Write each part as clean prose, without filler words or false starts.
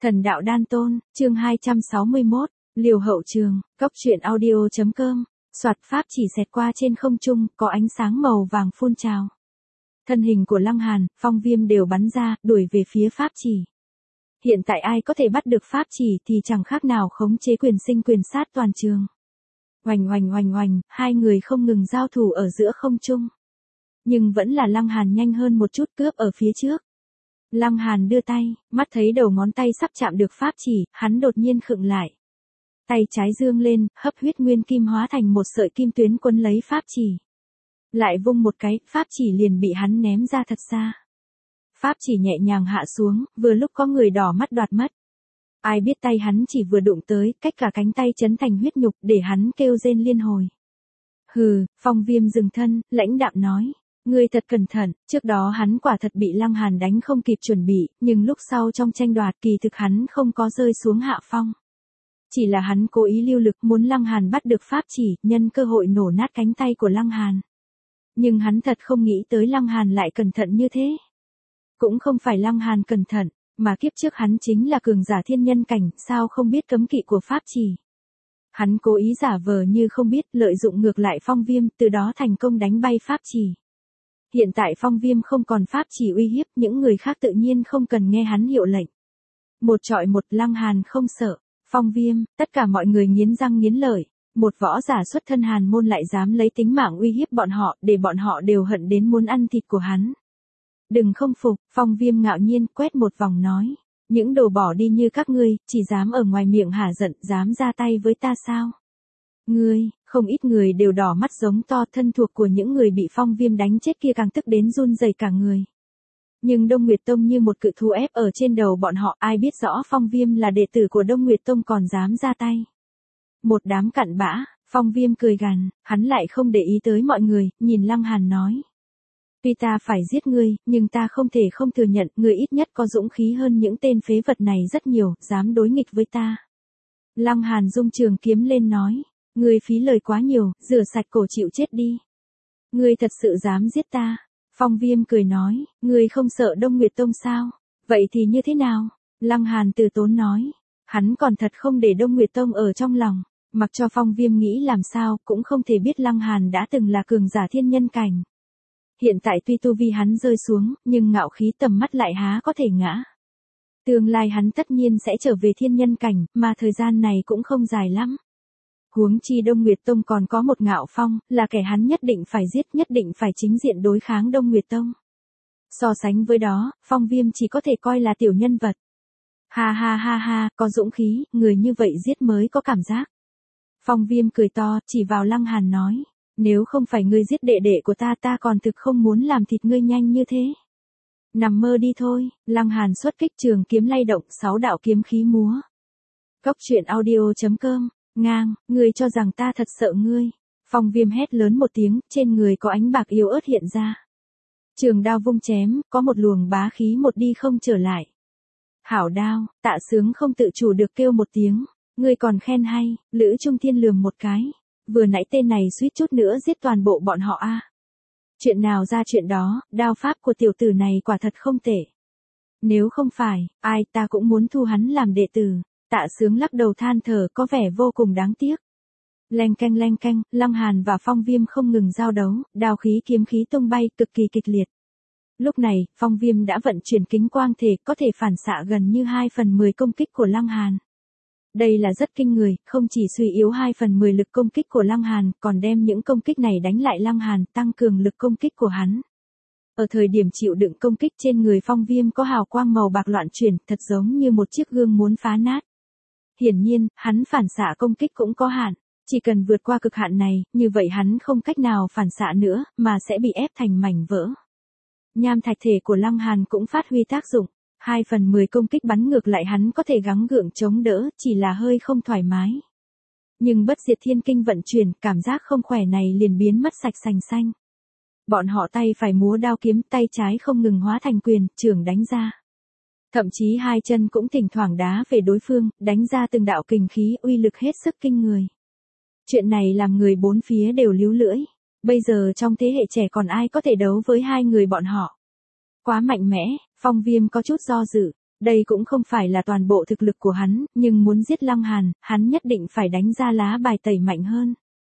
Thần đạo đan tôn, chương 261, liều hậu trường, cốc truyện audio.com, soạt pháp chỉ xẹt qua trên không trung, có ánh sáng màu vàng phun trào. Thân hình của Lăng Hàn, Phong Viêm đều bắn ra, đuổi về phía pháp chỉ. Hiện tại ai có thể bắt được pháp chỉ thì chẳng khác nào khống chế quyền sinh quyền sát toàn trường. Oành oành oành oành, hai người không ngừng giao thủ ở giữa không trung. Nhưng vẫn là Lăng Hàn nhanh hơn một chút, cướp ở phía trước. Lăng Hàn đưa tay, mắt thấy đầu ngón tay sắp chạm được pháp chỉ, hắn đột nhiên khựng lại. Tay trái dương lên, hấp huyết nguyên kim hóa thành một sợi kim tuyến quấn lấy pháp chỉ. Lại vung một cái, pháp chỉ liền bị hắn ném ra thật xa. Pháp chỉ nhẹ nhàng hạ xuống, vừa lúc có người đỏ mắt đoạt mất. Ai biết tay hắn chỉ vừa đụng tới, cách cả cánh tay chấn thành huyết nhục để hắn kêu rên liên hồi. Hừ, Phong Viêm dừng thân, lãnh đạm nói. Ngươi thật cẩn thận, trước đó hắn quả thật bị Lăng Hàn đánh không kịp chuẩn bị, nhưng lúc sau trong tranh đoạt kỳ thực hắn không có rơi xuống hạ phong. Chỉ là hắn cố ý lưu lực muốn Lăng Hàn bắt được pháp chỉ, nhân cơ hội nổ nát cánh tay của Lăng Hàn. Nhưng hắn thật không nghĩ tới Lăng Hàn lại cẩn thận như thế. Cũng không phải Lăng Hàn cẩn thận, mà kiếp trước hắn chính là cường giả thiên nhân cảnh, sao không biết cấm kỵ của pháp chỉ. Hắn cố ý giả vờ như không biết, lợi dụng ngược lại Phong Viêm, từ đó thành công đánh bay pháp chỉ. Hiện tại Phong Viêm không còn pháp chỉ uy hiếp, những người khác tự nhiên không cần nghe hắn hiệu lệnh. Một trọi một, Lăng Hàn không sợ. Phong Viêm, tất cả mọi người nghiến răng nghiến lợi. Một võ giả xuất thân Hàn môn lại dám lấy tính mạng uy hiếp bọn họ, để bọn họ đều hận đến muốn ăn thịt của hắn. Đừng không phục, Phong Viêm ngạo nhiên quét một vòng nói. Những đồ bỏ đi như các ngươi, chỉ dám ở ngoài miệng hả giận, dám ra tay với ta sao? Ngươi, không ít người đều đỏ mắt giống to, thân thuộc của những người bị Phong Viêm đánh chết kia càng tức đến run rẩy cả người. Nhưng Đông Nguyệt Tông như một cự thú ép ở trên đầu bọn họ, ai biết rõ Phong Viêm là đệ tử của Đông Nguyệt Tông còn dám ra tay. Một đám cặn bã, Phong Viêm cười gằn, hắn lại không để ý tới mọi người, nhìn Lăng Hàn nói. Tuy ta phải giết ngươi, nhưng ta không thể không thừa nhận, ngươi ít nhất có dũng khí hơn những tên phế vật này rất nhiều, dám đối nghịch với ta. Lăng Hàn rung trường kiếm lên nói. Ngươi phí lời quá nhiều, rửa sạch cổ chịu chết đi. Ngươi thật sự dám giết ta. Phong Viêm cười nói, ngươi không sợ Đông Nguyệt Tông sao? Vậy thì như thế nào? Lăng Hàn từ tốn nói. Hắn còn thật không để Đông Nguyệt Tông ở trong lòng. Mặc cho Phong Viêm nghĩ làm sao, cũng không thể biết Lăng Hàn đã từng là cường giả thiên nhân cảnh. Hiện tại tuy tu vi hắn rơi xuống, nhưng ngạo khí tầm mắt lại há có thể ngã. Tương lai hắn tất nhiên sẽ trở về thiên nhân cảnh, mà thời gian này cũng không dài lắm. Huống chi Đông Nguyệt Tông còn có một Ngạo Phong, là kẻ hắn nhất định phải giết, nhất định phải chính diện đối kháng Đông Nguyệt Tông. So sánh với đó, Phong Viêm chỉ có thể coi là tiểu nhân vật. Ha ha ha ha, có dũng khí, người như vậy giết mới có cảm giác. Phong Viêm cười to, chỉ vào Lăng Hàn nói, nếu không phải ngươi giết đệ đệ của ta, ta còn thực không muốn làm thịt ngươi nhanh như thế. Nằm mơ đi thôi. Lăng Hàn xuất kích, trường kiếm lay động, 6 đạo kiếm khí múa. Cốc truyện audio.com. Ngang, ngươi cho rằng ta thật sợ ngươi. Phong Viêm hét lớn một tiếng, trên người có ánh bạc yếu ớt hiện ra. Trường đao vung chém, có một luồng bá khí một đi không trở lại. Hảo đao, Tạ Sướng không tự chủ được kêu một tiếng. Ngươi còn khen hay, Lữ Trung Thiên lườm một cái. Vừa nãy tên này suýt chút nữa giết toàn bộ bọn họ a. Chuyện nào ra chuyện đó, đao pháp của tiểu tử này quả thật không tệ. Nếu không phải, ai ta cũng muốn thu hắn làm đệ tử. Tạ Sướng lắc đầu than thở, có vẻ vô cùng đáng tiếc. Leng keng, Lăng Hàn và Phong Viêm không ngừng giao đấu, đao khí kiếm khí tung bay, cực kỳ kịch liệt. Lúc này, Phong Viêm đã vận chuyển kính quang thể, có thể phản xạ gần như 2/10 công kích của Lăng Hàn. Đây là rất kinh người, không chỉ suy yếu 2/10 lực công kích của Lăng Hàn, còn đem những công kích này đánh lại Lăng Hàn, tăng cường lực công kích của hắn. Ở thời điểm chịu đựng công kích, trên người Phong Viêm có hào quang màu bạc loạn chuyển, thật giống như một chiếc gương muốn phá nát. Hiển nhiên, hắn phản xạ công kích cũng có hạn, chỉ cần vượt qua cực hạn này, như vậy hắn không cách nào phản xạ nữa, mà sẽ bị ép thành mảnh vỡ. Nham thạch thể của Lăng Hàn cũng phát huy tác dụng, 2/10 công kích bắn ngược lại hắn có thể gắng gượng chống đỡ, chỉ là hơi không thoải mái. Nhưng bất diệt thiên kinh vận chuyển, cảm giác không khỏe này liền biến mất sạch sành xanh. Bọn họ tay phải múa đao kiếm, tay trái không ngừng hóa thành quyền, chưởng đánh ra. Thậm chí hai chân cũng thỉnh thoảng đá về đối phương, đánh ra từng đạo kình khí, uy lực hết sức kinh người. Chuyện này làm người bốn phía đều líu lưỡi. Bây giờ trong thế hệ trẻ còn ai có thể đấu với hai người bọn họ. Quá mạnh mẽ, Phong Viêm có chút do dự. Đây cũng không phải là toàn bộ thực lực của hắn, nhưng muốn giết Lăng Hàn, hắn nhất định phải đánh ra lá bài tẩy mạnh hơn.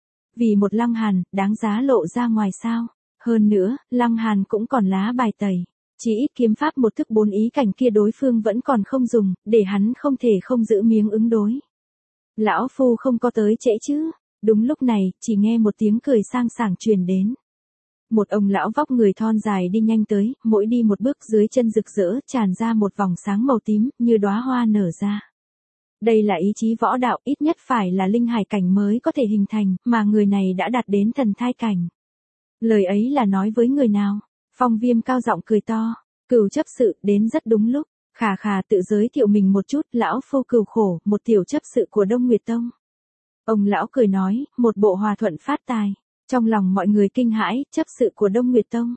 Vì một Lăng Hàn, đáng giá lộ ra ngoài sao. Hơn nữa, Lăng Hàn cũng còn lá bài tẩy. Chỉ ít kiếm pháp một thức 4 ý cảnh kia đối phương vẫn còn không dùng, để hắn không thể không giữ miếng ứng đối. Lão phu không có tới trễ chứ. Đúng lúc này, chỉ nghe một tiếng cười sang sảng truyền đến. Một ông lão vóc người thon dài đi nhanh tới, mỗi đi một bước dưới chân rực rỡ tràn ra một vòng sáng màu tím, như đóa hoa nở ra. Đây là ý chí võ đạo, ít nhất phải là linh hải cảnh mới có thể hình thành, mà người này đã đạt đến thần thai cảnh. Lời ấy là nói với người nào? Phong Viêm cao giọng cười to. Cửu chấp sự đến rất đúng lúc. Khà khà tự giới thiệu mình một chút, lão phu Cửu Khổ, một tiểu chấp sự của Đông Nguyệt Tông. Ông lão cười nói, một bộ hòa thuận phát tài. Trong lòng mọi người kinh hãi, chấp sự của Đông Nguyệt Tông.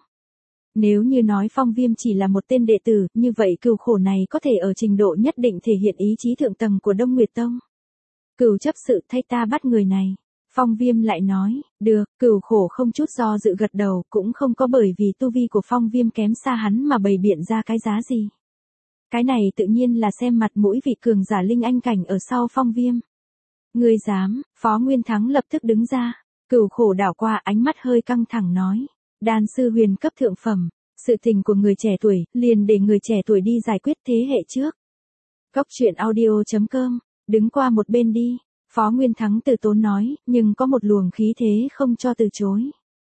Nếu như nói Phong Viêm chỉ là một tên đệ tử, như vậy Cửu Khổ này có thể ở trình độ nhất định thể hiện ý chí thượng tầng của Đông Nguyệt Tông. Cửu chấp sự thay ta bắt người này. Phong Viêm lại nói, được, Cửu Khổ không chút do dự gật đầu, cũng không có bởi vì tu vi của Phong Viêm kém xa hắn mà bày biện ra cái giá gì. Cái này tự nhiên là xem mặt mũi vị cường giả linh anh cảnh ở sau Phong Viêm. Ngươi dám, Phó Nguyên Thắng lập tức đứng ra. Cửu Khổ đảo qua, ánh mắt hơi căng thẳng nói. Đan sư huyền cấp thượng phẩm, sự tình của người trẻ tuổi, liền để người trẻ tuổi đi giải quyết thế hệ trước. Cốc truyện audio.com, đứng qua một bên đi. Phó Nguyên Thắng từ tốn nói, nhưng có một luồng khí thế không cho từ chối.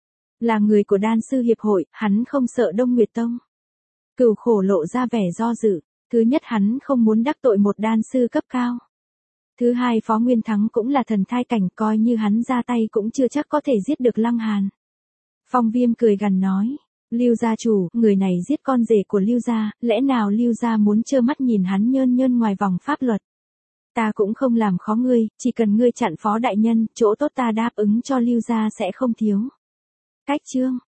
Là người của đan sư hiệp hội, hắn không sợ Đông Nguyệt Tông. Cửu Khổ lộ ra vẻ do dự. Thứ nhất hắn không muốn đắc tội một đan sư cấp cao. Thứ hai Phó Nguyên Thắng cũng là thần thai cảnh, coi như hắn ra tay cũng chưa chắc có thể giết được Lăng Hàn. Phong Viêm cười gằn nói, Lưu gia chủ, người này giết con rể của Lưu gia, lẽ nào Lưu gia muốn trơ mắt nhìn hắn nhơn nhơn ngoài vòng pháp luật. Ta cũng không làm khó ngươi, chỉ cần ngươi chặn Phó đại nhân, chỗ tốt ta đáp ứng cho Lưu gia sẽ không thiếu. Cách chương